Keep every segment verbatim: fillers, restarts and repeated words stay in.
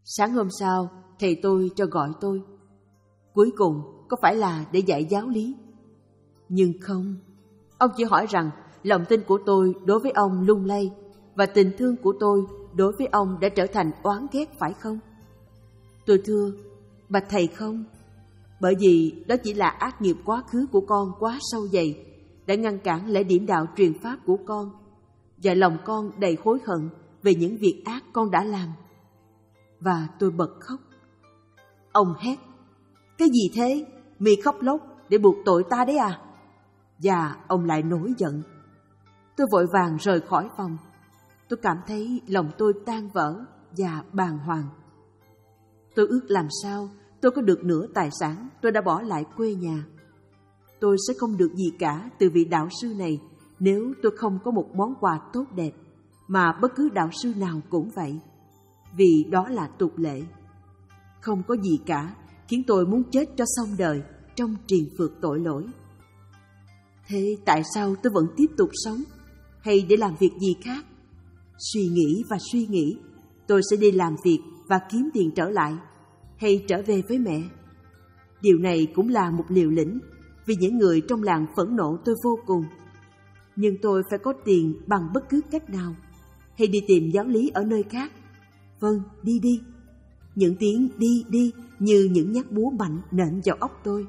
Sáng hôm sau, thầy tôi cho gọi tôi. Cuối cùng, có phải là để dạy giáo lý? Nhưng không. Ông chỉ hỏi rằng lòng tin của tôi đối với ông lung lay và tình thương của tôi đối với ông đã trở thành oán ghét phải không? Tôi thưa, bạch thầy không. Bởi vì đó chỉ là ác nghiệp quá khứ của con quá sâu dày, đã ngăn cản lễ điểm đạo truyền pháp của con, và lòng con đầy hối hận về những việc ác con đã làm. Và tôi bật khóc. Ông hét, cái gì thế? Mi khóc lóc để buộc tội ta đấy à? Và ông lại nổi giận. Tôi vội vàng rời khỏi phòng. Tôi cảm thấy lòng tôi tan vỡ và bàng hoàng. Tôi ước làm sao tôi có được nửa tài sản tôi đã bỏ lại quê nhà. Tôi sẽ không được gì cả từ vị đạo sư này nếu tôi không có một món quà tốt đẹp, mà bất cứ đạo sư nào cũng vậy, vì đó là tục lệ. Không có gì cả khiến tôi muốn chết cho xong đời trong triền phượt tội lỗi. Thế tại sao tôi vẫn tiếp tục sống, hay để làm việc gì khác? Suy nghĩ và suy nghĩ, tôi sẽ đi làm việc và kiếm tiền trở lại, hay trở về với mẹ. Điều này cũng là một liều lĩnh, vì những người trong làng phẫn nộ tôi vô cùng. Nhưng tôi phải có tiền bằng bất cứ cách nào, hay đi tìm giáo lý ở nơi khác. Vâng, đi đi. Những tiếng đi đi như những nhát búa mạnh nện vào óc tôi.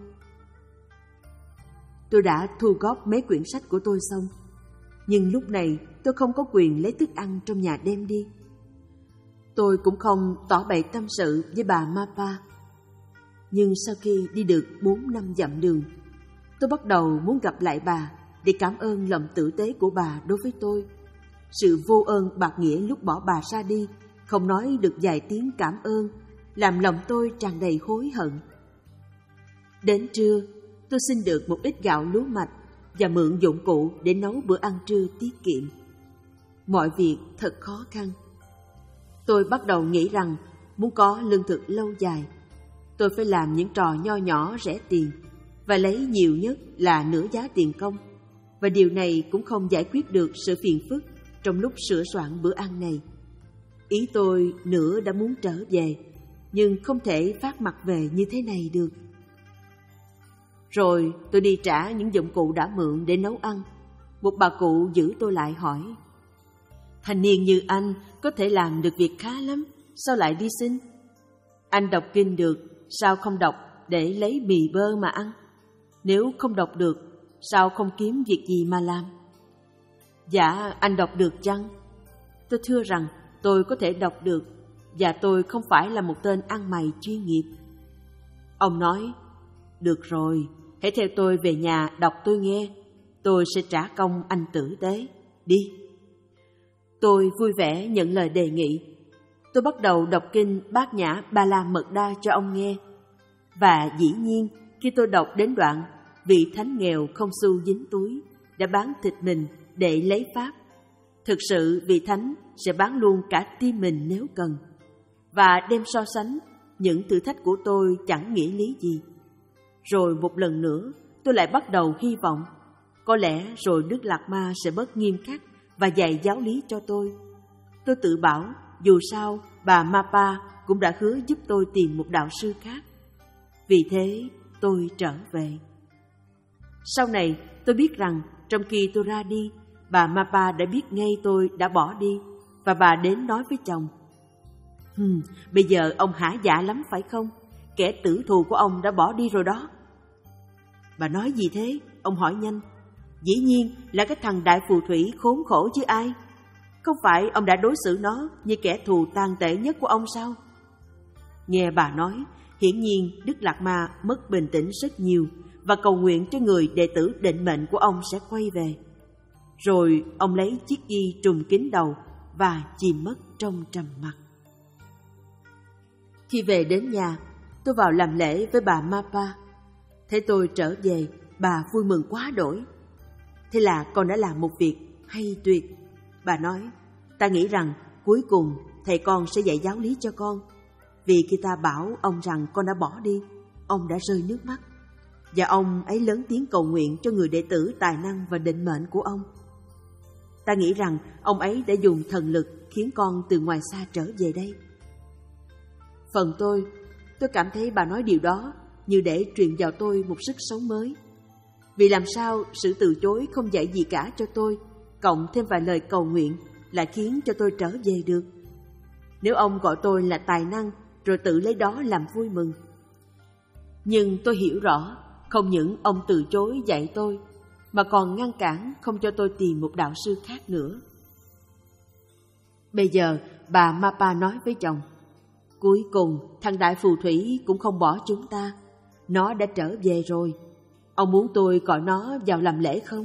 Tôi đã thu góp mấy quyển sách của tôi xong, nhưng lúc này tôi không có quyền lấy thức ăn trong nhà đem đi. Tôi cũng không tỏ bày tâm sự với bà Mapa. Nhưng sau khi đi được bốn năm dặm đường, tôi bắt đầu muốn gặp lại bà để cảm ơn lòng tử tế của bà đối với tôi. Sự vô ơn bạc nghĩa lúc bỏ bà ra đi, không nói được vài tiếng cảm ơn, làm lòng tôi tràn đầy hối hận. Đến trưa, tôi xin được một ít gạo lúa mạch và mượn dụng cụ để nấu bữa ăn trưa tiết kiệm. Mọi việc thật khó khăn. Tôi bắt đầu nghĩ rằng muốn có lương thực lâu dài, tôi phải làm những trò nho nhỏ rẻ tiền và lấy nhiều nhất là nửa giá tiền công. Và điều này cũng không giải quyết được sự phiền phức trong lúc sửa soạn bữa ăn này. Ý tôi nửa đã muốn trở về, nhưng không thể phát mặt về như thế này được. Rồi tôi đi trả những dụng cụ đã mượn để nấu ăn. Một bà cụ giữ tôi lại hỏi, thanh niên như anh có thể làm được việc khá lắm, sao lại đi xin? Anh đọc kinh được, sao không đọc để lấy mì bơ mà ăn? Nếu không đọc được, sao không kiếm việc gì mà làm? Dạ, anh đọc được chăng? Tôi thưa rằng tôi có thể đọc được, và tôi không phải là một tên ăn mày chuyên nghiệp. Ông nói, được rồi, hãy theo tôi về nhà đọc tôi nghe, tôi sẽ trả công anh tử tế, đi. Tôi vui vẻ nhận lời đề nghị. Tôi bắt đầu đọc kinh Bát Nhã Ba La Mật Đa cho ông nghe. Và dĩ nhiên, khi tôi đọc đến đoạn vị thánh nghèo không xu dính túi đã bán thịt mình để lấy pháp, thực sự vị thánh sẽ bán luôn cả tim mình nếu cần, và đem so sánh những thử thách của tôi chẳng nghĩa lý gì. Rồi một lần nữa tôi lại bắt đầu hy vọng có lẽ rồi Đức Lạt Ma sẽ bớt nghiêm khắc và dạy giáo lý cho tôi. Tôi tự bảo dù sao bà Mapa cũng đã hứa giúp tôi tìm một đạo sư khác. Vì thế tôi trở về. Sau này tôi biết rằng trong khi tôi ra đi, bà Mapa đã biết ngay tôi đã bỏ đi, và bà đến nói với chồng, Hừm, bây giờ ông hả dạ lắm phải không? Kẻ tử thù của ông đã bỏ đi rồi đó. Bà nói gì thế? Ông hỏi nhanh. Dĩ nhiên là cái thằng đại phù thủy khốn khổ chứ ai. Không phải ông đã đối xử nó như kẻ thù tàn tệ nhất của ông sao? Nghe bà nói, hiển nhiên Đức Lạt Ma mất bình tĩnh rất nhiều và cầu nguyện cho người đệ tử định mệnh của ông sẽ quay về. Rồi ông lấy chiếc ghi trùm kín đầu và chìm mất trong trầm mặc. Khi về đến nhà, tôi vào làm lễ với bà Mapa. Thấy tôi trở về, bà vui mừng quá đổi. Thế là con đã làm một việc hay tuyệt. Bà nói, ta nghĩ rằng cuối cùng thầy con sẽ dạy giáo lý cho con. Vì khi ta bảo ông rằng con đã bỏ đi, ông đã rơi nước mắt. Và ông ấy lớn tiếng cầu nguyện cho người đệ tử tài năng và định mệnh của ông. Ta nghĩ rằng ông ấy đã dùng thần lực khiến con từ ngoài xa trở về đây. Phần tôi, tôi cảm thấy bà nói điều đó như để truyền vào tôi một sức sống mới. Vì làm sao sự từ chối không dạy gì cả cho tôi, cộng thêm vài lời cầu nguyện lại khiến cho tôi trở về được. Nếu ông gọi tôi là tài năng rồi tự lấy đó làm vui mừng. Nhưng tôi hiểu rõ, không những ông từ chối dạy tôi, mà còn ngăn cản không cho tôi tìm một đạo sư khác nữa. Bây giờ bà Mapa nói với chồng, cuối cùng thằng đại phù thủy cũng không bỏ chúng ta, nó đã trở về rồi. Ông muốn tôi gọi nó vào làm lễ không?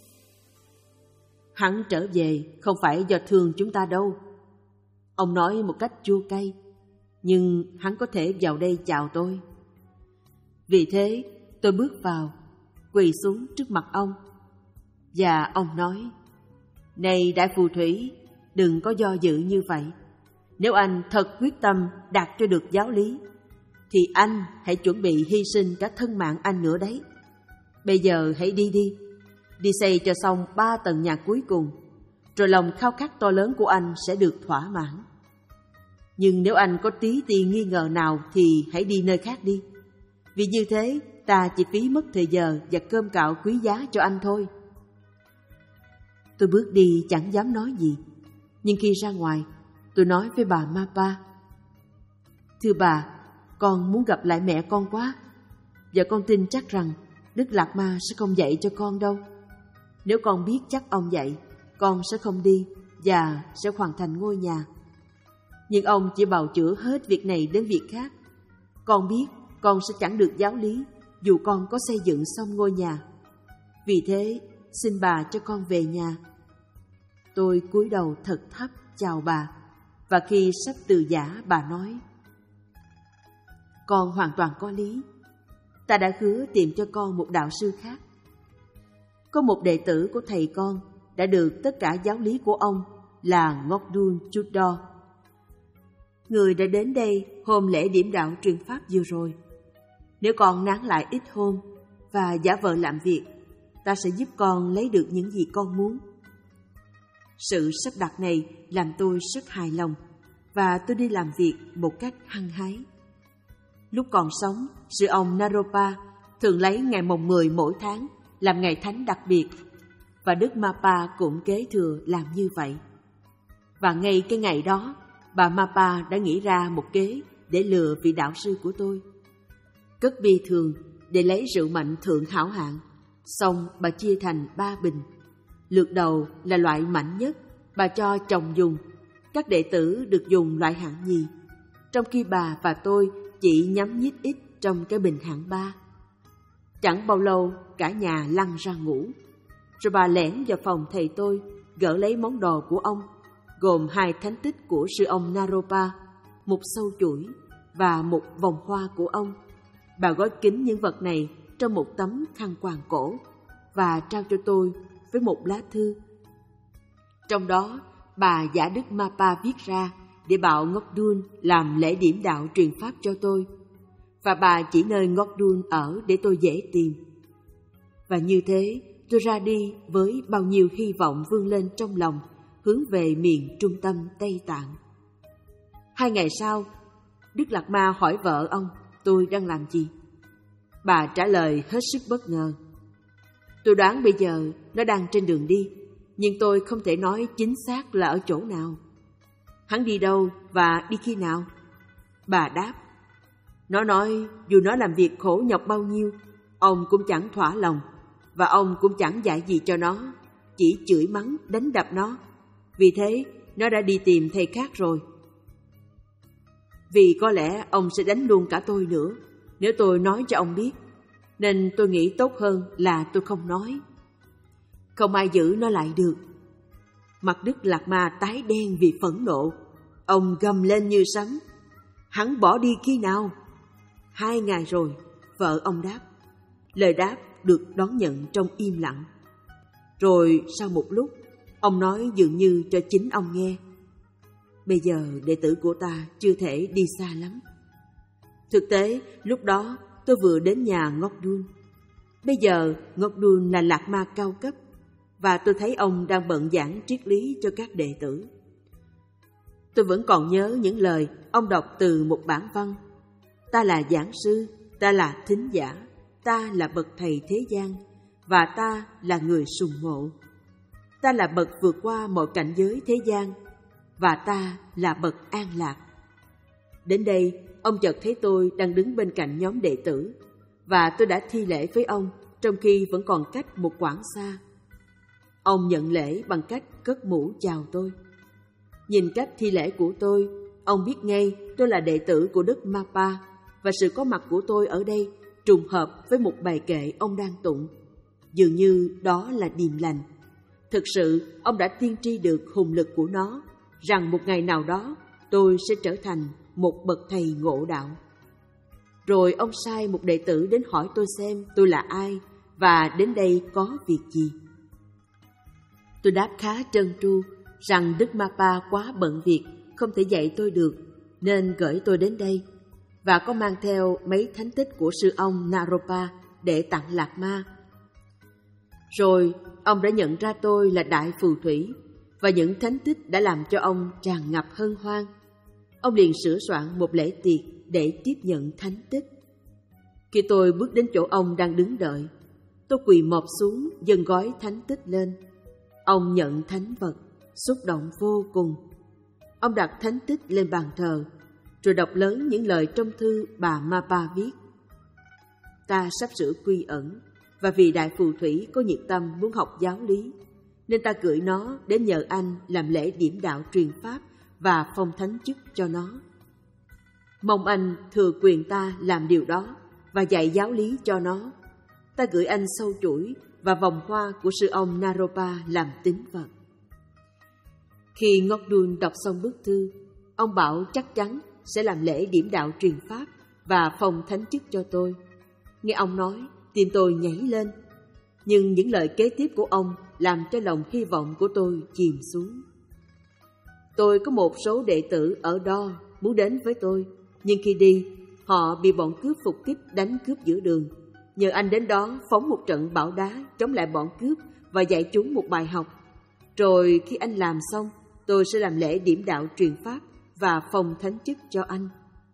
Hắn trở về không phải do thương chúng ta đâu. Ông nói một cách chua cay, nhưng hắn có thể vào đây chào tôi. Vì thế tôi bước vào, quỳ xuống trước mặt ông. Và ông nói, này đại phù thủy, đừng có do dự như vậy. Nếu anh thật quyết tâm đạt cho được giáo lý, thì anh hãy chuẩn bị hy sinh cả thân mạng anh nữa đấy. Bây giờ hãy đi đi, đi xây cho xong ba tầng nhà cuối cùng, rồi lòng khao khát to lớn của anh sẽ được thỏa mãn. Nhưng nếu anh có tí tì nghi ngờ nào thì hãy đi nơi khác đi. Vì như thế ta chỉ phí mất thời giờ và cơm cạo quý giá cho anh thôi. Tôi bước đi chẳng dám nói gì. Nhưng khi ra ngoài, tôi nói với bà Mapa, thưa bà, con muốn gặp lại mẹ con quá. Và con tin chắc rằng Đức Lạt Ma sẽ không dạy cho con đâu. Nếu con biết chắc ông dạy, con sẽ không đi và sẽ hoàn thành ngôi nhà. Nhưng ông chỉ bào chữa hết việc này đến việc khác. Con biết con sẽ chẳng được giáo lý dù con có xây dựng xong ngôi nhà. Vì thế xin bà cho con về nhà. Tôi cúi đầu thật thấp chào bà, và khi sắp từ giã, bà nói, con hoàn toàn có lý. Ta đã hứa tìm cho con một đạo sư khác. Có một đệ tử của thầy con đã được tất cả giáo lý của ông là Ngọc-đun Chut-đo. Người đã đến đây hôm lễ điểm đạo truyền pháp vừa rồi. Nếu con nán lại ít hôm và giả vờ làm việc, ta sẽ giúp con lấy được những gì con muốn. Sự sắp đặt này làm tôi rất hài lòng, và tôi đi làm việc một cách hăng hái. Lúc còn sống, sư ông Naropa thường lấy ngày mồng mười mỗi tháng làm ngày thánh đặc biệt, và Đức Mapa cũng kế thừa làm như vậy. Và ngay cái ngày đó, bà Mapa đã nghĩ ra một kế để lừa vị đạo sư của tôi. Cất bi thường để lấy rượu mạnh thượng hảo hạng, xong bà chia thành ba bình. Lượt đầu là loại mạnh nhất, bà cho chồng dùng. Các đệ tử được dùng loại hạng nhì, trong khi bà và tôi chỉ nhắm nhít ít trong cái bình hạng ba. Chẳng bao lâu cả nhà lăn ra ngủ. Rồi bà lẻn vào phòng thầy tôi, gỡ lấy món đồ của ông, gồm hai thánh tích của sư ông Naropa, một sâu chuỗi và một vòng hoa của ông. Bà gói kín những vật này trong một tấm khăn quàng cổ và trao cho tôi với một lá thư. Trong đó, bà giả Đức Mapa viết ra để bảo Ngọc-đun làm lễ điểm đạo truyền pháp cho tôi, và bà chỉ nơi Ngọc-đun ở để tôi dễ tìm. Và như thế, tôi ra đi với bao nhiêu hy vọng vươn lên trong lòng, hướng về miền trung tâm Tây Tạng. Hai ngày sau, Đức Lạt Ma hỏi vợ ông tôi đang làm gì. Bà trả lời hết sức bất ngờ. Tôi đoán bây giờ nó đang trên đường đi, nhưng tôi không thể nói chính xác là ở chỗ nào. Hắn đi đâu và đi khi nào? Bà đáp, nó nói dù nó làm việc khổ nhọc bao nhiêu, ông cũng chẳng thỏa lòng, và ông cũng chẳng dạy gì cho nó, chỉ chửi mắng, đánh đập nó. Vì thế, nó đã đi tìm thầy khác rồi. Vì có lẽ ông sẽ đánh luôn cả tôi nữa nếu tôi nói cho ông biết, nên tôi nghĩ tốt hơn là tôi không nói. Không ai giữ nó lại được. Mặt Đức Lạt Ma tái đen vì phẫn nộ. Ông gầm lên như sấm. Hắn bỏ đi khi nào? Hai ngày rồi, vợ ông đáp. Lời đáp được đón nhận trong im lặng. Rồi sau một lúc, ông nói dường như cho chính ông nghe. Bây giờ đệ tử của ta chưa thể đi xa lắm. Thực tế, lúc đó tôi vừa đến nhà Ngọc-đun. Bây giờ Ngọc-đun là Lạt Ma cao cấp, và tôi thấy ông đang bận giảng triết lý cho các đệ tử. Tôi vẫn còn nhớ những lời ông đọc từ một bản văn. Ta là giảng sư, ta là thính giả, ta là bậc thầy thế gian, và ta là người sùng mộ. Ta là bậc vượt qua mọi cảnh giới thế gian, và ta là bậc an lạc. Đến đây, ông chợt thấy tôi đang đứng bên cạnh nhóm đệ tử, và tôi đã thi lễ với ông trong khi vẫn còn cách một quãng xa. Ông nhận lễ bằng cách cất mũ chào tôi. Nhìn cách thi lễ của tôi, ông biết ngay tôi là đệ tử của Đức Mapa, và sự có mặt của tôi ở đây trùng hợp với một bài kệ ông đang tụng. Dường như đó là điềm lành. Thực sự, ông đã tiên tri được hùng lực của nó, rằng một ngày nào đó tôi sẽ trở thành một bậc thầy ngộ đạo. Rồi ông sai một đệ tử đến hỏi tôi xem tôi là ai và đến đây có việc gì. Tôi đáp khá trơn tru rằng Đức Mapa quá bận việc, không thể dạy tôi được, nên gửi tôi đến đây, và có mang theo mấy thánh tích của sư ông Naropa để tặng Lạc Ma. Rồi ông đã nhận ra tôi là đại phù thủy, và những thánh tích đã làm cho ông tràn ngập hân hoan. Ông liền sửa soạn một lễ tiệc để tiếp nhận thánh tích. Khi tôi bước đến chỗ ông đang đứng đợi, tôi quỳ mọp xuống dâng gói thánh tích lên. Ông nhận thánh vật, xúc động vô cùng. Ông đặt thánh tích lên bàn thờ, rồi đọc lớn những lời trong thư bà Mapa viết. Ta sắp sửa quy ẩn, và vì đại phù thủy có nhiệt tâm muốn học giáo lý, nên ta gửi nó đến nhờ anh làm lễ điểm đạo truyền pháp và phong thánh chức cho nó. Mong anh thừa quyền ta làm điều đó và dạy giáo lý cho nó. Ta gửi anh sâu chuỗi và vòng hoa của sư ông Naropa làm tín vật. Khi Ngọc-đun đọc xong bức thư, ông bảo chắc chắn sẽ làm lễ điểm đạo truyền pháp và phong thánh chức cho tôi. Nghe ông nói, tim tôi nhảy lên, nhưng những lời kế tiếp của ông làm cho lòng hy vọng của tôi chìm xuống. Tôi có một số đệ tử ở đó muốn đến với tôi, nhưng khi đi, họ bị bọn cướp phục kích đánh cướp giữa đường. Nhờ anh đến đó phóng một trận bão đá chống lại bọn cướp và dạy chúng một bài học. Rồi khi anh làm xong, tôi sẽ làm lễ điểm đạo truyền pháp và phong thánh chức cho anh.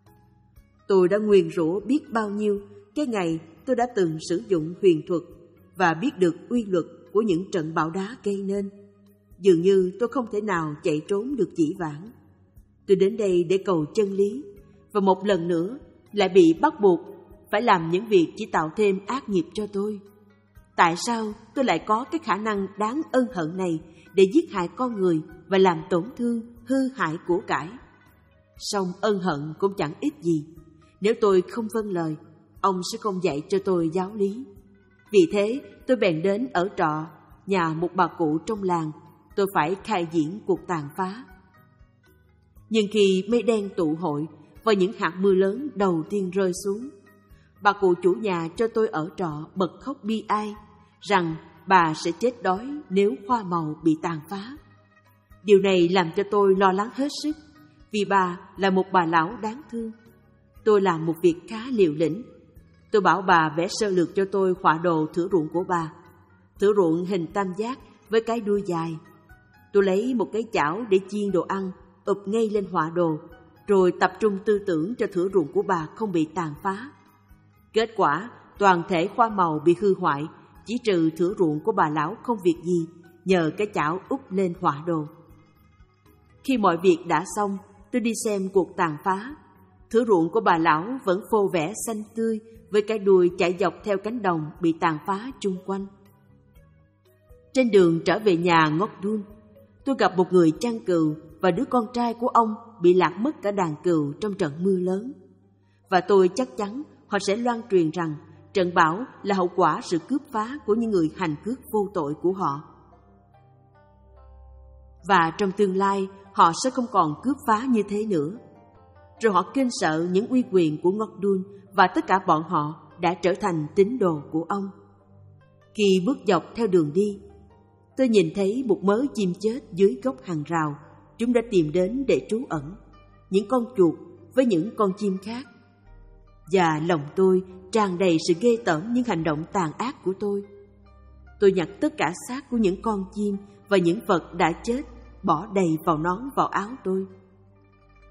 Tôi đã nguyền rủa biết bao nhiêu cái ngày tôi đã từng sử dụng huyền thuật và biết được uy luật của những trận bão đá gây nên. Dường như tôi không thể nào chạy trốn được dĩ vãng. Tôi đến đây để cầu chân lý, và một lần nữa lại bị bắt buộc phải làm những việc chỉ tạo thêm ác nghiệp cho tôi. Tại sao tôi lại có cái khả năng đáng ân hận này để giết hại con người và làm tổn thương, hư hại của cải? Song ân hận cũng chẳng ích gì. Nếu tôi không vâng lời, ông sẽ không dạy cho tôi giáo lý. Vì thế tôi bèn đến ở trọ nhà một bà cụ trong làng. Tôi phải khai diễn cuộc tàn phá. Nhưng khi mây đen tụ hội và những hạt mưa lớn đầu tiên rơi xuống, bà cụ chủ nhà cho tôi ở trọ bật khóc bi ai rằng bà sẽ chết đói nếu hoa màu bị tàn phá. Điều này làm cho tôi lo lắng hết sức, vì bà là một bà lão đáng thương. Tôi làm một việc khá liều lĩnh. Tôi bảo bà vẽ sơ lược cho tôi họa đồ thửa ruộng của bà. Thửa ruộng hình tam giác với cái đuôi dài. Tôi lấy một cái chảo để chiên đồ ăn, ụp ngay lên họa đồ, rồi tập trung tư tưởng cho thửa ruộng của bà không bị tàn phá. Kết quả, toàn thể hoa màu bị hư hoại, chỉ trừ thửa ruộng của bà lão không việc gì, nhờ cái chảo úp lên họa đồ. Khi mọi việc đã xong, tôi đi xem cuộc tàn phá. Thửa ruộng của bà lão vẫn phô vẻ xanh tươi, với cái đuôi chạy dọc theo cánh đồng bị tàn phá chung quanh. Trên đường trở về nhà Ngọc-đun, tôi gặp một người chăn cừu và đứa con trai của ông bị lạc mất cả đàn cừu trong trận mưa lớn. Và tôi chắc chắn họ sẽ loan truyền rằng trận bão là hậu quả sự cướp phá của những người hành cướp vô tội của họ. Và trong tương lai, họ sẽ không còn cướp phá như thế nữa. Rồi họ kinh sợ những uy quyền của Ngọc-đun, và tất cả bọn họ đã trở thành tín đồ của ông. Khi bước dọc theo đường đi, tôi nhìn thấy một mớ chim chết dưới gốc hàng rào. Chúng đã tìm đến để trú ẩn, những con chuột với những con chim khác. Và lòng tôi tràn đầy sự ghê tởm những hành động tàn ác của tôi. Tôi nhặt tất cả xác của những con chim và những vật đã chết, bỏ đầy vào nón vào áo tôi.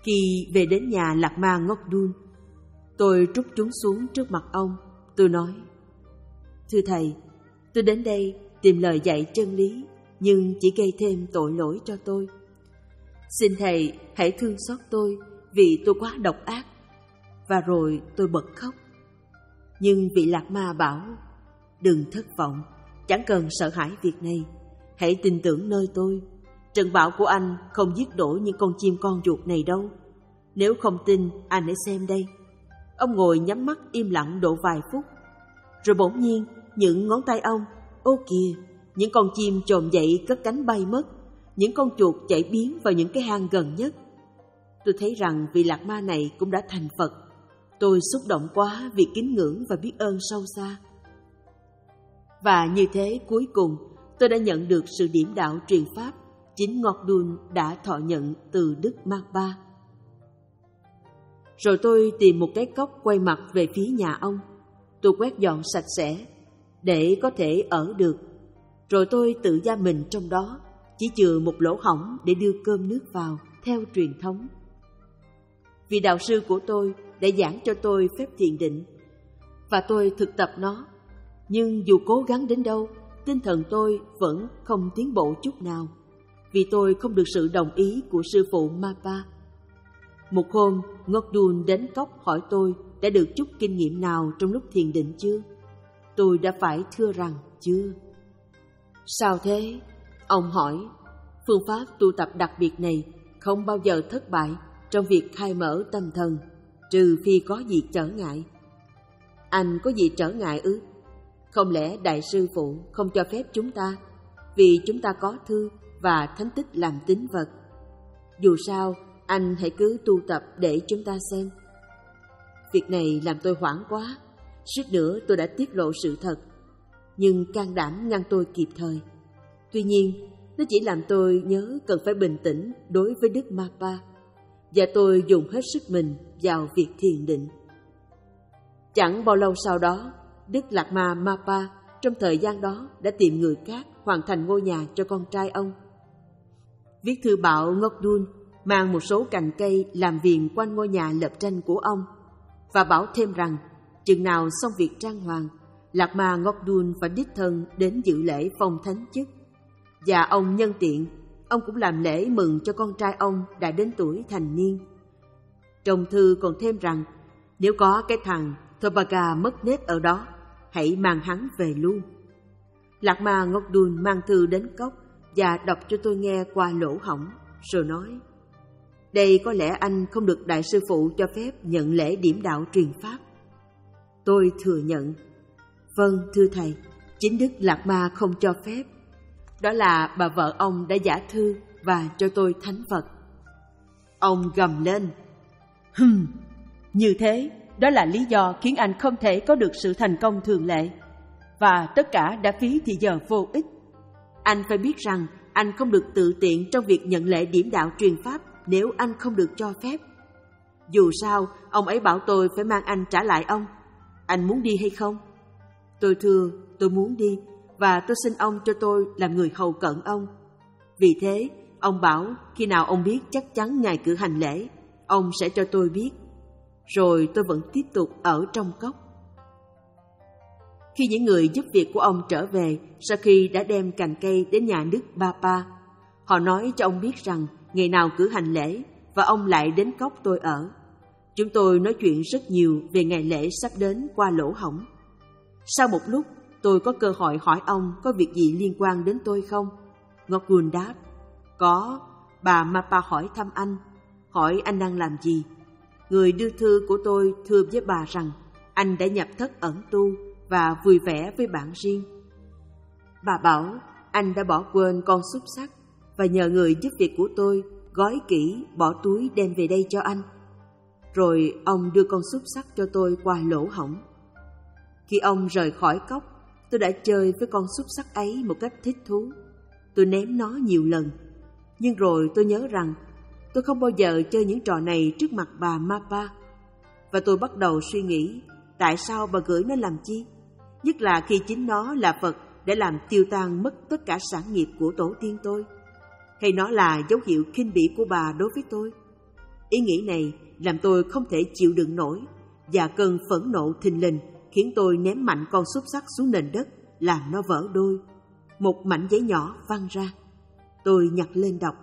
Khi về đến nhà Lạc Ma Ngốc Đun, tôi trút chúng xuống trước mặt ông. Tôi nói: "Thưa thầy, tôi đến đây tìm lời dạy chân lý, nhưng chỉ gây thêm tội lỗi cho tôi. Xin thầy hãy thương xót tôi vì tôi quá độc ác." Và rồi tôi bật khóc. Nhưng vị Lạc Ma bảo: "Đừng thất vọng, chẳng cần sợ hãi việc này. Hãy tin tưởng nơi tôi. Trận bão của anh không giết đổ những con chim con ruột này đâu. Nếu không tin, anh hãy xem đây." Ông ngồi nhắm mắt im lặng độ vài phút. Rồi bỗng nhiên, những ngón tay ông, ô kìa, những con chim chồm dậy cất cánh bay mất. Những con chuột chạy biến vào những cái hang gần nhất. Tôi thấy rằng vị Lạc Ma này cũng đã thành Phật. Tôi xúc động quá vì kính ngưỡng và biết ơn sâu xa. Và như thế cuối cùng, tôi đã nhận được sự điểm đạo truyền pháp chính Ngọc Đun đã thọ nhận từ Đức Ma-pa. Rồi tôi tìm một cái cốc quay mặt về phía nhà ông. Tôi quét dọn sạch sẽ để có thể ở được. Rồi tôi tự giam mình trong đó, chỉ chừa một lỗ hổng để đưa cơm nước vào theo truyền thống. Vị đạo sư của tôi đã giảng cho tôi phép thiền định, và tôi thực tập nó. Nhưng dù cố gắng đến đâu, tinh thần tôi vẫn không tiến bộ chút nào, vì tôi không được sự đồng ý của sư phụ Ma-pa. Một hôm, Ngốc Đun đến cốc hỏi tôi đã được chút kinh nghiệm nào trong lúc thiền định chưa. Tôi đã phải thưa rằng chưa. Sao thế? Ông hỏi. Phương pháp tu tập đặc biệt này không bao giờ thất bại trong việc khai mở tâm thần, trừ phi có gì trở ngại. Anh có gì trở ngại ư? Không lẽ Đại sư phụ không cho phép chúng ta, vì chúng ta có thư và thánh tích làm tín vật? Dù sao, anh hãy cứ tu tập để chúng ta xem. Việc này làm tôi hoảng quá, suýt nữa tôi đã tiết lộ sự thật. Nhưng can đảm ngăn tôi kịp thời. Tuy nhiên, nó chỉ làm tôi nhớ cần phải bình tĩnh đối với Đức Ma-pa, và tôi dùng hết sức mình vào việc thiền định. Chẳng bao lâu sau đó, Đức Lạc Ma Ma-pa trong thời gian đó đã tìm người khác hoàn thành ngôi nhà cho con trai ông. Viết thư bảo Ngốc Đun mang một số cành cây làm viền quanh ngôi nhà lập tranh của ông, và bảo thêm rằng chừng nào xong việc trang hoàng, Lạc Ma Ngốc Đun phải đích thân đến dự lễ phong thánh chức. Và ông nhân tiện, ông cũng làm lễ mừng cho con trai ông đã đến tuổi thành niên. Trong thư còn thêm rằng nếu có cái thằng Thobaga mất nết ở đó, hãy mang hắn về luôn. Lạc Ma Ngốc Đun mang thư đến cốc và đọc cho tôi nghe qua lỗ hổng, rồi nói: "Đây có lẽ anh không được Đại sư phụ cho phép nhận lễ điểm đạo truyền pháp." Tôi thừa nhận: "Vâng, thưa thầy, chính Đức Lạc Ma không cho phép. Đó là bà vợ ông đã giả thư và cho tôi thánh vật." Ông gầm lên: "Hừm, như thế, đó là lý do khiến anh không thể có được sự thành công thường lệ. Và tất cả đã phí thì giờ vô ích. Anh phải biết rằng anh không được tự tiện trong việc nhận lễ điểm đạo truyền pháp nếu anh không được cho phép. Dù sao, ông ấy bảo tôi phải mang anh trả lại ông. Anh muốn đi hay không?" Tôi thưa, tôi muốn đi, và tôi xin ông cho tôi làm người hầu cận ông. Vì thế, ông bảo khi nào ông biết chắc chắn ngày cử hành lễ, ông sẽ cho tôi biết. Rồi tôi vẫn tiếp tục ở trong cốc. Khi những người giúp việc của ông trở về sau khi đã đem cành cây đến nhà Đức Ma-pa, họ nói cho ông biết rằng ngày nào cử hành lễ và ông lại đến cốc tôi ở. Chúng tôi nói chuyện rất nhiều về ngày lễ sắp đến qua lỗ hổng. Sau một lúc, tôi có cơ hội hỏi ông có việc gì liên quan đến tôi không. Ngọc Đun đáp: "Có, bà Ma-pa hỏi thăm anh, hỏi anh đang làm gì. Người đưa thư của tôi thưa với bà rằng anh đã nhập thất ẩn tu và vui vẻ với bạn riêng. Bà bảo anh đã bỏ quên con xúc xắc và nhờ người giúp việc của tôi gói kỹ bỏ túi đem về đây cho anh. Rồi ông đưa con xúc xắc cho tôi qua lỗ hổng. Khi ông rời khỏi cốc, tôi đã chơi với con xúc xắc ấy một cách thích thú. Tôi ném nó nhiều lần, nhưng rồi tôi nhớ rằng tôi không bao giờ chơi những trò này trước mặt bà Ma-pa. Và tôi bắt đầu suy nghĩ tại sao bà gửi nó làm chi, nhất là khi chính nó là Phật để làm tiêu tan mất tất cả sản nghiệp của tổ tiên tôi. Hay nó là dấu hiệu khinh bỉ của bà đối với tôi? Ý nghĩ này làm tôi không thể chịu đựng nổi, và cơn phẫn nộ thình lình khiến tôi ném mạnh con xúc xắc xuống nền đất, làm nó vỡ đôi. Một mảnh giấy nhỏ văng ra. Tôi nhặt lên đọc: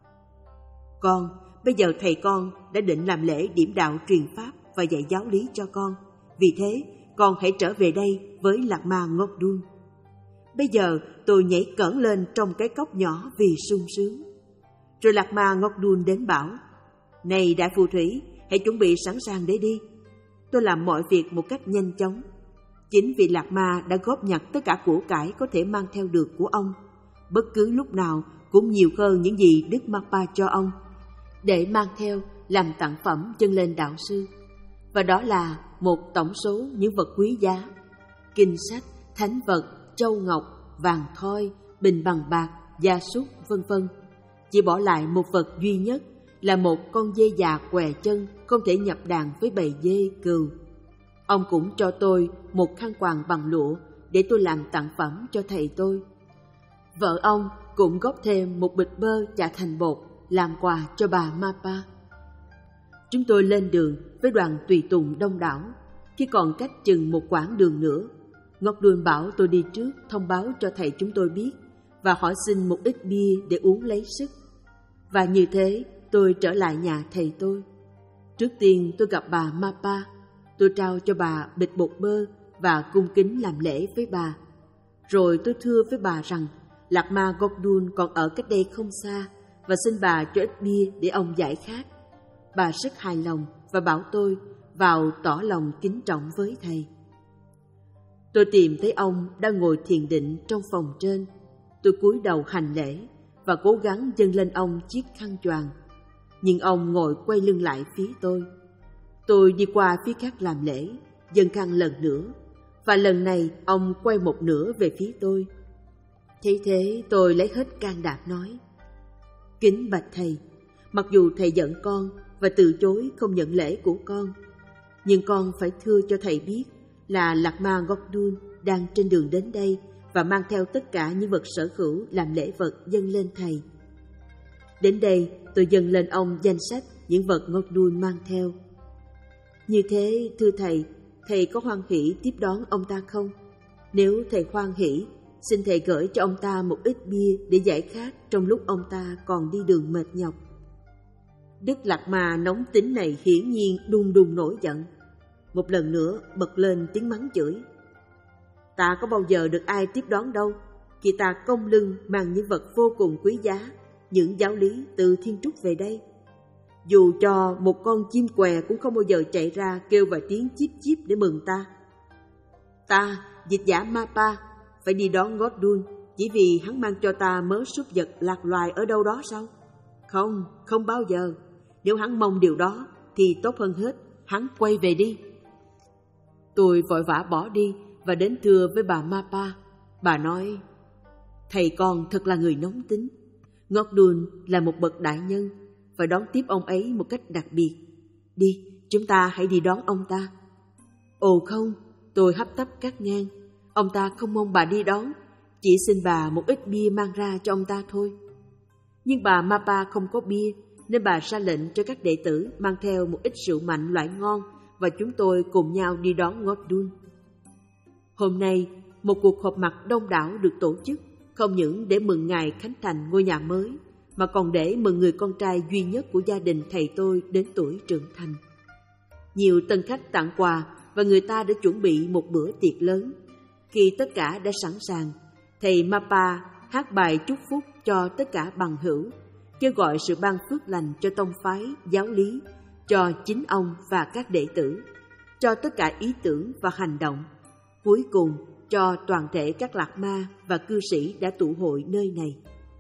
Con, bây giờ thầy con đã định làm lễ điểm đạo truyền pháp và dạy giáo lý cho con. Vì thế, con hãy trở về đây với Lạc Ma Ngọc Đun. Bây giờ tôi nhảy cẫng lên trong cái cốc nhỏ vì sung sướng. Rồi Lạc Ma Ngọc Đun đến bảo: Này đại phù thủy, hãy chuẩn bị sẵn sàng để đi. Tôi làm mọi việc một cách nhanh chóng. Chính vì Lạc Ma đã góp nhặt tất cả của cải có thể mang theo được của ông, bất cứ lúc nào cũng nhiều hơn những gì Đức Mappa cho ông, để mang theo làm tặng phẩm dâng lên đạo sư. Và đó là một tổng số những vật quý giá: kinh sách, thánh vật, châu ngọc, vàng thoi, bình bằng bạc, gia súc, vân vân. Chỉ bỏ lại một vật duy nhất là một con dê già què chân không thể nhập đàn với bầy dê cừu. Ông cũng cho tôi một khăn quàng bằng lụa để tôi làm tặng phẩm cho thầy tôi. Vợ ông cũng góp thêm một bịch bơ chả thành bột làm quà cho bà Mappa. Chúng tôi lên đường với đoàn tùy tùng đông đảo. Khi còn cách chừng một quãng đường nữa, Ngọc Đun bảo tôi đi trước thông báo cho thầy chúng tôi biết và hỏi xin một ít bia để uống lấy sức. Và như thế tôi trở lại nhà thầy tôi. Trước tiên tôi gặp bà Mappa. Tôi trao cho bà bịch bột bơ và cung kính làm lễ với bà. Rồi tôi thưa với bà rằng Lạc Ma Ngọc Đun còn ở cách đây không xa và xin bà cho ít bia để ông giải khát. Bà rất hài lòng và bảo tôi vào tỏ lòng kính trọng với thầy. Tôi tìm thấy ông đang ngồi thiền định trong phòng trên. Tôi cúi đầu hành lễ và cố gắng dâng lên ông chiếc khăn choàng. Nhưng ông ngồi quay lưng lại phía tôi. Tôi đi qua phía khác làm lễ, dâng khăn lần nữa, và lần này ông quay một nửa về phía tôi. Thế thế tôi lấy hết can đảm nói: Kính bạch thầy, mặc dù thầy giận con và từ chối không nhận lễ của con, nhưng con phải thưa cho thầy biết là Lạc Ma Ngọc Đun đang trên đường đến đây và mang theo tất cả những vật sở hữu làm lễ vật dâng lên thầy. Đến đây tôi dâng lên ông danh sách những vật Ngọc Đun mang theo. Như thế, thưa thầy, thầy có hoan hỷ tiếp đón ông ta không? Nếu thầy hoan hỷ, xin thầy gửi cho ông ta một ít bia để giải khát trong lúc ông ta còn đi đường mệt nhọc. Đức Lạc Ma nóng tính này hiển nhiên đùng đùng nổi giận. Một lần nữa bật lên tiếng mắng chửi: Ta có bao giờ được ai tiếp đón đâu, khi ta cong lưng mang những vật vô cùng quý giá, những giáo lý từ thiên trúc về đây. Dù cho một con chim què cũng không bao giờ chạy ra kêu vài tiếng chíp chíp để mừng ta. Ta, dịch giả Mappa, phải đi đón Ngọc Đun chỉ vì hắn mang cho ta mớ súc vật lạc loài ở đâu đó sao? Không, không bao giờ. Nếu hắn mong điều đó thì tốt hơn hết, hắn quay về đi. Tôi vội vã bỏ đi và đến thưa với bà Mappa. Bà nói: Thầy con thật là người nóng tính. Ngọc Đun là một bậc đại nhân, phải đón tiếp ông ấy một cách đặc biệt. Đi, chúng ta hãy đi đón ông ta. Ồ không, tôi hấp tấp cắt ngang. Ông ta không mong bà đi đón, chỉ xin bà một ít bia mang ra cho ông ta thôi. Nhưng bà Mappa không có bia, nên bà ra lệnh cho các đệ tử mang theo một ít rượu mạnh loại ngon, và chúng tôi cùng nhau đi đón Ngọc Đun. Hôm nay, một cuộc họp mặt đông đảo được tổ chức, không những để mừng ngày khánh thành ngôi nhà mới, mà còn để mừng người con trai duy nhất của gia đình thầy tôi đến tuổi trưởng thành. Nhiều tân khách tặng quà và người ta đã chuẩn bị một bữa tiệc lớn. Khi tất cả đã sẵn sàng, thầy Mappa hát bài chúc phúc cho tất cả bằng hữu, kêu gọi sự ban phước lành cho tông phái, giáo lý, cho chính ông và các đệ tử, cho tất cả ý tưởng và hành động. Cuối cùng, cho toàn thể các lạc ma và cư sĩ đã tụ hội nơi này.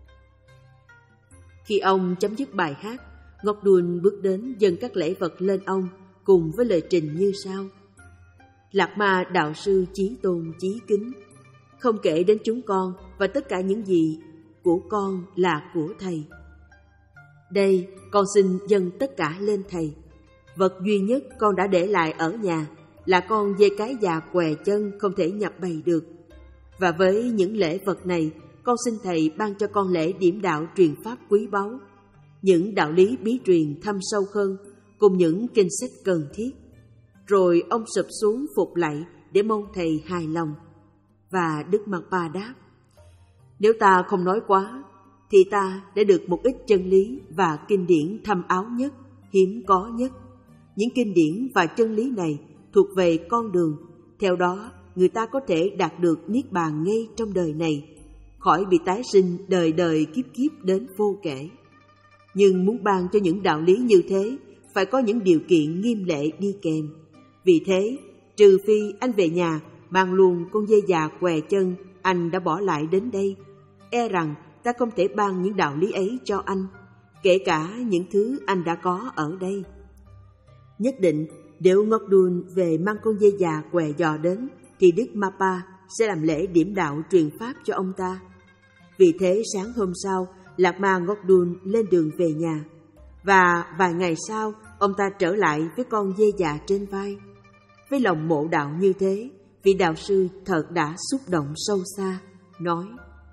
Khi ông chấm dứt bài hát, Ngọc Đun bước đến dâng các lễ vật lên ông cùng với lời trình như sau: Lạc Ma đạo sư chí tôn chí kính, không kể đến chúng con và tất cả những gì của con là của thầy. Đây, con xin dâng tất cả lên thầy. Vật duy nhất con đã để lại ở nhà là con dê cái già què chân không thể nhập bầy được. Và với những lễ vật này, con xin thầy ban cho con lễ điểm đạo truyền pháp quý báu. những đạo lý bí truyền thâm sâu hơn cùng những kinh sách cần thiết. Rồi ông sụp xuống phục lạy để mong thầy hài lòng. Và Đức Mapa đáp: nếu ta không nói quá, thì ta đã được một ít chân lý và kinh điển thâm áo nhất, hiếm có nhất. Những kinh điển và chân lý này thuộc về con đường, theo đó người ta có thể đạt được niết bàn ngay trong đời này, khỏi bị tái sinh đời đời kiếp kiếp đến vô kể. Nhưng muốn ban cho những đạo lý như thế, phải có những điều kiện nghiêm lệ đi kèm. Vì thế, trừ phi anh về nhà mang luôn con dê già què chân anh đã bỏ lại đến đây, e rằng ta không thể ban những đạo lý ấy cho anh, kể cả những thứ anh đã có ở đây. Nhất định, nếu Ngọc Đun về mang con dê già què giò đến, thì Đức Mapa sẽ làm lễ điểm đạo truyền pháp cho ông ta. Vì thế sáng hôm sau, Lạc Ma Ngọc Đun lên đường về nhà, và vài ngày sau, ông ta trở lại với con dê già trên vai. Với lòng mộ đạo như thế, vị đạo sư thật đã xúc động sâu xa, nói: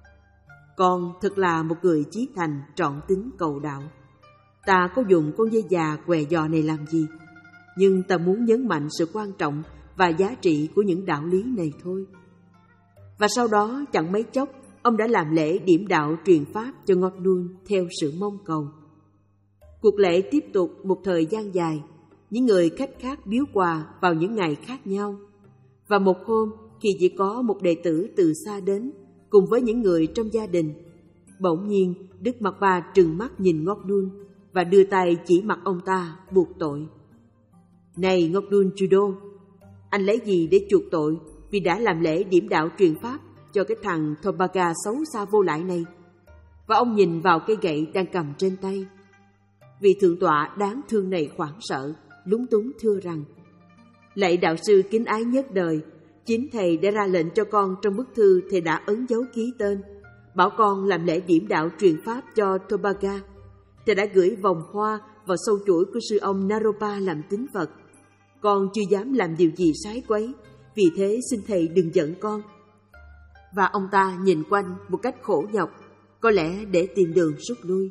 con thật là một người chí thành trọn tính cầu đạo. Ta có dùng con dê già què giò này làm gì? Nhưng ta muốn nhấn mạnh sự quan trọng và giá trị của những đạo lý này thôi. Và sau đó chẳng mấy chốc, ông đã làm lễ điểm đạo truyền pháp cho Ngọc Đun theo sự mong cầu. Cuộc lễ tiếp tục một thời gian dài, những người khách khác biếu quà vào những ngày khác nhau. Và một hôm, khi chỉ có một đệ tử từ xa đến, cùng với những người trong gia đình, bỗng nhiên Đức Mapa trừng mắt nhìn Ngọc Đun và đưa tay chỉ mặt ông ta buộc tội. Này Ngọc Đun Judo, anh lấy gì để chuộc tội vì đã làm lễ điểm đạo truyền pháp cho cái thằng Thobaga xấu xa vô lại này? Và ông nhìn vào cây gậy đang cầm trên tay. Vị thượng tọa đáng thương này hoảng sợ, lúng túng thưa rằng: lạy đạo sư kính ái nhất đời, chính thầy đã ra lệnh cho con trong bức thư thầy đã ấn dấu ký tên, bảo con làm lễ điểm đạo truyền pháp cho Thobaga. Thầy đã gửi vòng hoa vào sâu chuỗi của sư ông Naropa làm tín vật. Con chưa dám làm điều gì sái quấy, vì thế xin thầy đừng giận con. Và ông ta nhìn quanh một cách khổ nhọc, có lẽ để tìm đường rút lui.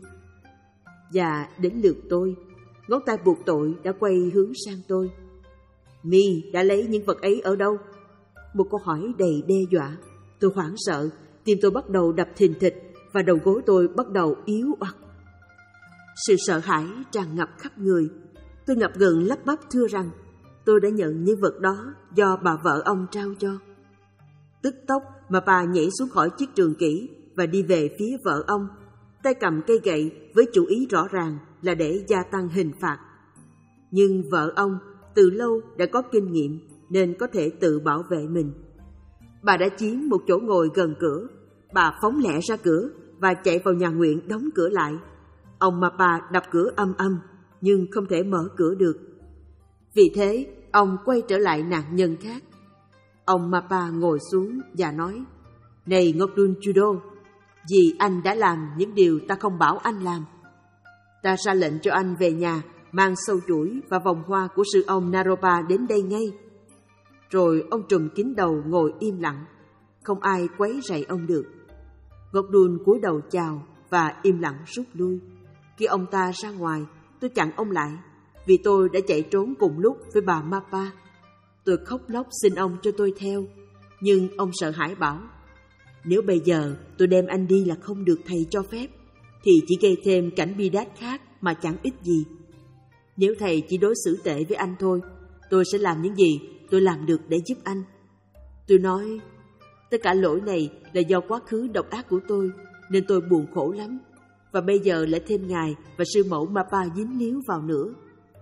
Và đến lượt tôi, ngón tay buộc tội đã quay hướng sang tôi. Mi đã lấy những vật ấy ở đâu? Một câu hỏi đầy đe dọa. Tôi hoảng sợ, tim tôi bắt đầu đập thình thịch và đầu gối tôi bắt đầu yếu oặt. Sự sợ hãi tràn ngập khắp người. Tôi ngập ngừng lắp bắp thưa rằng tôi đã nhận những vật đó do bà vợ ông trao cho. Tức tốc mà bà nhảy xuống khỏi chiếc trường kỷ và đi về phía vợ ông, tay cầm cây gậy với chủ ý rõ ràng là để gia tăng hình phạt. Nhưng vợ ông từ lâu đã có kinh nghiệm nên có thể tự bảo vệ mình. Bà đã chiếm một chỗ ngồi gần cửa. Bà phóng lẹ ra cửa và chạy vào nhà nguyện đóng cửa lại. Ông Mapa đập cửa âm âm nhưng không thể mở cửa được. Vì thế, ông quay trở lại nạn nhân khác. Ông Mapa ngồi xuống và nói: Này Ngọc Đun Judo, vì anh đã làm những điều ta không bảo anh làm. Ta ra lệnh cho anh về nhà mang sâu chuỗi và vòng hoa của sư ông Naropa đến đây ngay. Rồi ông trùm kín đầu ngồi im lặng, không ai quấy rầy ông được. Ngọc Đun cúi đầu chào và im lặng rút lui. Khi ông ta ra ngoài, tôi chặn ông lại, vì tôi đã chạy trốn cùng lúc với bà Mapa. Tôi khóc lóc xin ông cho tôi theo, nhưng ông sợ hãi bảo: Nếu bây giờ tôi đem anh đi là không được thầy cho phép, thì chỉ gây thêm cảnh bi đát khác mà chẳng ích gì. Nếu thầy chỉ đối xử tệ với anh thôi, tôi sẽ làm những gì tôi làm được để giúp anh. Tôi nói, tất cả lỗi này là do quá khứ độc ác của tôi, nên tôi buồn khổ lắm. Và bây giờ lại thêm ngài và sư mẫu Mapa dính líu vào nữa.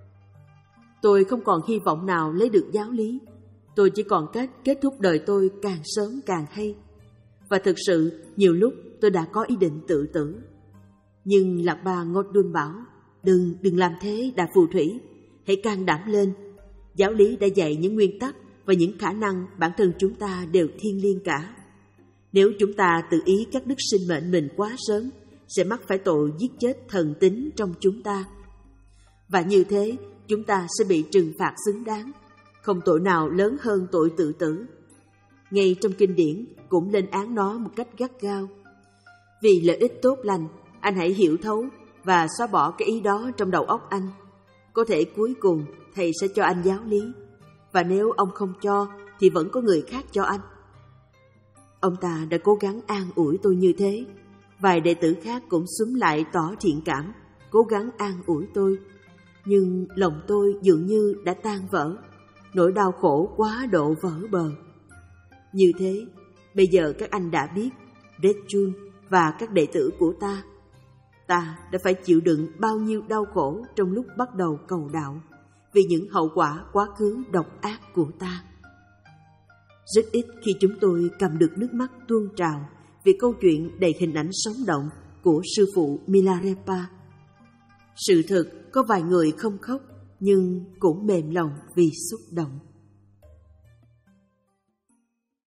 Tôi không còn hy vọng nào lấy được giáo lý. Tôi chỉ còn cách kết thúc đời tôi càng sớm càng hay. Và thực sự, nhiều lúc tôi đã có ý định tự tử. Nhưng Lạc Ba Ngột Đun bảo, đừng, đừng làm thế Đại Phù Thủy. Hãy can đảm lên. Giáo lý đã dạy những nguyên tắc và những khả năng bản thân chúng ta đều thiêng liêng cả. Nếu chúng ta tự ý cắt đứt sinh mệnh mình quá sớm, sẽ mắc phải tội giết chết thần tính trong chúng ta. Và như thế, chúng ta sẽ bị trừng phạt xứng đáng. Không tội nào lớn hơn tội tự tử. Ngay trong kinh điển cũng lên án nó một cách gắt gao. Vì lợi ích tốt lành, anh hãy hiểu thấu và xóa bỏ cái ý đó trong đầu óc anh. Có thể cuối cùng thầy sẽ cho anh giáo lý, và nếu ông không cho thì vẫn có người khác cho anh. Ông ta đã cố gắng an ủi tôi như thế. Vài đệ tử khác cũng xúm lại tỏ thiện cảm, cố gắng an ủi tôi. Nhưng lòng tôi dường như đã tan vỡ, nỗi đau khổ quá độ vỡ bờ. Như thế, bây giờ các anh đã biết, Red Jun và các đệ tử của ta, ta đã phải chịu đựng bao nhiêu đau khổ trong lúc bắt đầu cầu đạo, vì những hậu quả quá khứ độc ác của ta. Rất ít khi chúng tôi cầm được nước mắt tuôn trào vì câu chuyện đầy hình ảnh sống động của sư phụ Milarepa. Sự thật, có vài người không khóc nhưng cũng mềm lòng vì xúc động.